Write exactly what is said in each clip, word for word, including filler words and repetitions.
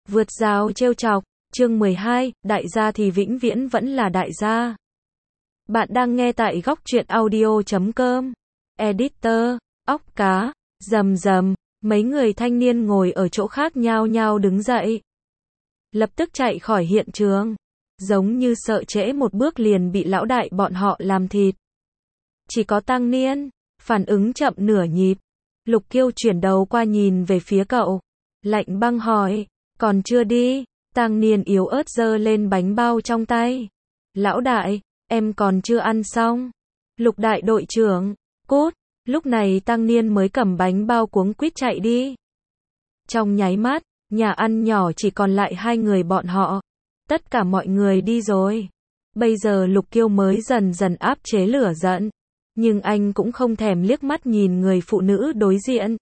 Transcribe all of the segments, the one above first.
Vượt rào trêu chọc, chương mười hai, đại gia thì vĩnh viễn vẫn là đại gia. Bạn đang nghe tại góc truyện audio chấm com. Editor, óc cá, rầm rầm, mấy người thanh niên ngồi ở chỗ khác nhao nhao đứng dậy. Lập tức chạy khỏi hiện trường, giống như sợ trễ một bước liền bị lão đại bọn họ làm thịt. Chỉ có Tăng Niên, phản ứng chậm nửa nhịp. Lục Kiêu chuyển đầu qua nhìn về phía cậu, lạnh băng hỏi, còn chưa đi? Tăng Niên yếu ớt giơ lên bánh bao trong tay. Lão đại, em còn chưa ăn xong. Lục đại đội trưởng, cút. Lúc này Tăng Niên mới cầm bánh bao cuống quýt chạy đi. Trong nháy mắt, nhà ăn nhỏ chỉ còn lại hai người bọn họ. Tất cả mọi người đi rồi. Bây giờ Lục Kiêu mới dần dần áp chế lửa giận. Nhưng anh cũng không thèm liếc mắt nhìn người phụ nữ đối diện.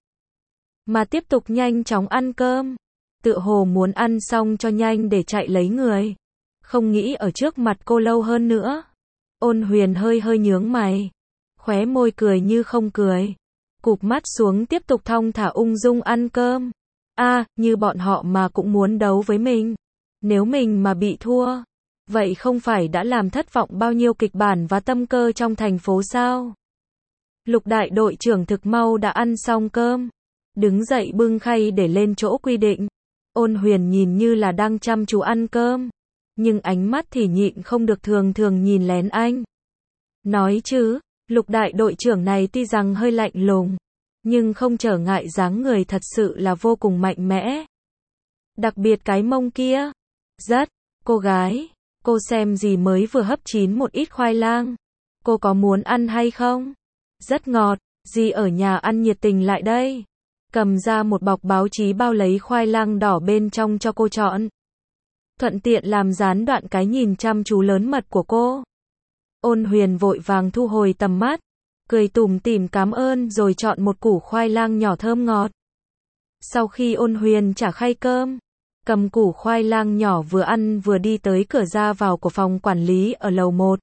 Mà tiếp tục nhanh chóng ăn cơm. Tựa hồ muốn ăn xong cho nhanh để chạy lấy người. Không nghĩ ở trước mặt cô lâu hơn nữa. Ôn Huyền hơi hơi nhướng mày. Khóe môi cười như không cười. Cụp mắt xuống tiếp tục thong thả ung dung ăn cơm. À, như bọn họ mà cũng muốn đấu với mình. Nếu mình mà bị thua, vậy không phải đã làm thất vọng bao nhiêu kịch bản và tâm cơ trong thành phố sao? Lục đại đội trưởng thực mau đã ăn xong cơm. Đứng dậy bưng khay để lên chỗ quy định. Ôn Huyền nhìn như là đang chăm chú ăn cơm. Nhưng ánh mắt thì nhịn không được thường thường nhìn lén anh. Nói chứ, lục đại đội trưởng này tuy rằng hơi lạnh lùng, nhưng không trở ngại dáng người thật sự là vô cùng mạnh mẽ. Đặc biệt cái mông kia. Rất, cô gái, cô xem gì mới vừa hấp chín một ít khoai lang. Cô có muốn ăn hay không? Rất ngọt, gì ở nhà ăn nhiệt tình lại đây. Cầm ra một bọc báo chí bao lấy khoai lang đỏ bên trong cho cô chọn. Thuận tiện làm gián đoạn cái nhìn chăm chú lớn mật của cô. Ôn Huyền vội vàng thu hồi tầm mắt, cười tủm tỉm cảm ơn rồi chọn một củ khoai lang nhỏ thơm ngọt. Sau khi Ôn Huyền trả khay cơm, cầm củ khoai lang nhỏ vừa ăn vừa đi tới cửa ra vào của phòng quản lý ở lầu một.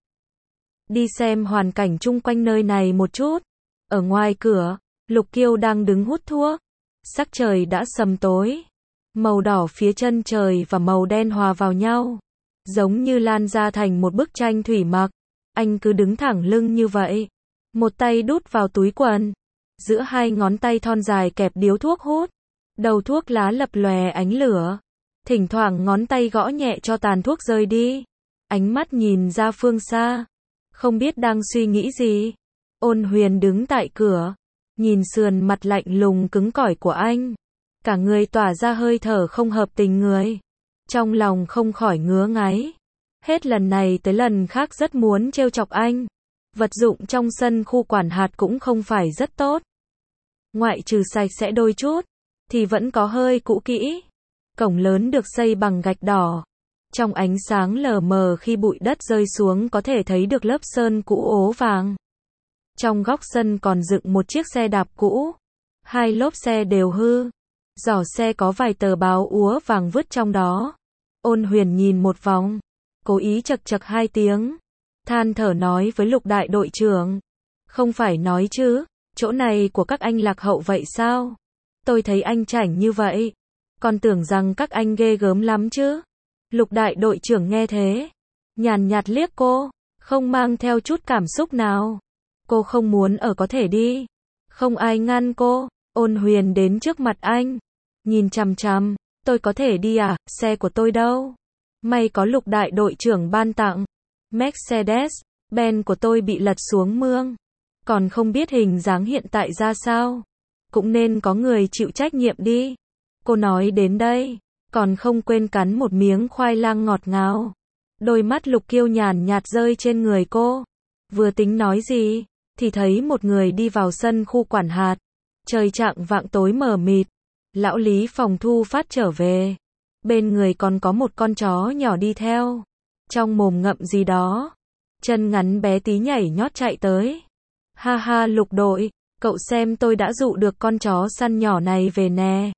Đi xem hoàn cảnh chung quanh nơi này một chút. Ở ngoài cửa, Lục Kiêu đang đứng hút thuốc. Sắc trời đã sầm tối. Màu đỏ phía chân trời và màu đen hòa vào nhau. Giống như lan ra thành một bức tranh thủy mặc. Anh cứ đứng thẳng lưng như vậy. Một tay đút vào túi quần. Giữa hai ngón tay thon dài kẹp điếu thuốc hút. Đầu thuốc lá lập lòe ánh lửa. Thỉnh thoảng ngón tay gõ nhẹ cho tàn thuốc rơi đi. Ánh mắt nhìn ra phương xa. Không biết đang suy nghĩ gì. Ôn Huyền đứng tại cửa. Nhìn sườn mặt lạnh lùng cứng cỏi của anh. Cả người tỏa ra hơi thở không hợp tình người. Trong lòng không khỏi ngứa ngáy. Hết lần này tới lần khác rất muốn trêu chọc anh. Vật dụng trong sân khu quản hạt cũng không phải rất tốt. Ngoại trừ sạch sẽ đôi chút, thì vẫn có hơi cũ kỹ. Cổng lớn được xây bằng gạch đỏ. Trong ánh sáng lờ mờ khi bụi đất rơi xuống có thể thấy được lớp sơn cũ ố vàng. Trong góc sân còn dựng một chiếc xe đạp cũ. Hai lốp xe đều hư. Giỏ xe có vài tờ báo úa vàng vứt trong đó. Ôn Huyền nhìn một vòng. Cố ý chật chật hai tiếng. Than thở nói với lục đại đội trưởng. Không phải nói chứ, chỗ này của các anh lạc hậu vậy sao? Tôi thấy anh chảnh như vậy. Còn tưởng rằng các anh ghê gớm lắm chứ. Lục đại đội trưởng nghe thế. Nhàn nhạt liếc cô. Không mang theo chút cảm xúc nào. Cô không muốn ở có thể đi. Không ai ngăn cô. Ôn Huyền đến trước mặt anh. Nhìn chằm chằm. Tôi có thể đi à? Xe của tôi đâu? May có lục đại đội trưởng ban tặng. Mercedes Benz của tôi bị lật xuống mương. Còn không biết hình dáng hiện tại ra sao. Cũng nên có người chịu trách nhiệm đi. Cô nói đến đây. Còn không quên cắn một miếng khoai lang ngọt ngào. Đôi mắt Lục Kiêu nhàn nhạt rơi trên người cô. Vừa tính nói gì, thì thấy một người đi vào sân khu quản hạt. Trời chạng vạng tối mờ mịt. Lão Lý phòng thu phát trở về. Bên người còn có một con chó nhỏ đi theo. Trong mồm ngậm gì đó. Chân ngắn bé tí nhảy nhót chạy tới. Ha ha Lục đội, cậu xem tôi đã dụ được con chó săn nhỏ này về nè.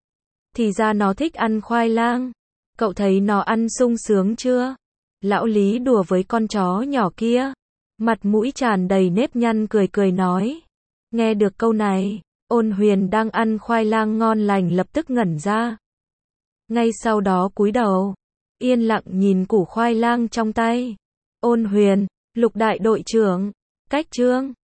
Thì ra nó thích ăn khoai lang. Cậu thấy nó ăn sung sướng chưa? Lão Lý đùa với con chó nhỏ kia. Mặt mũi tràn đầy nếp nhăn cười cười nói. Nghe được câu này, Ôn Huyền đang ăn khoai lang ngon lành lập tức ngẩn ra. ngay sau đó cúi đầu, yên lặng nhìn củ khoai lang trong tay. Ôn Huyền, Lục đại đội trưởng, cách chương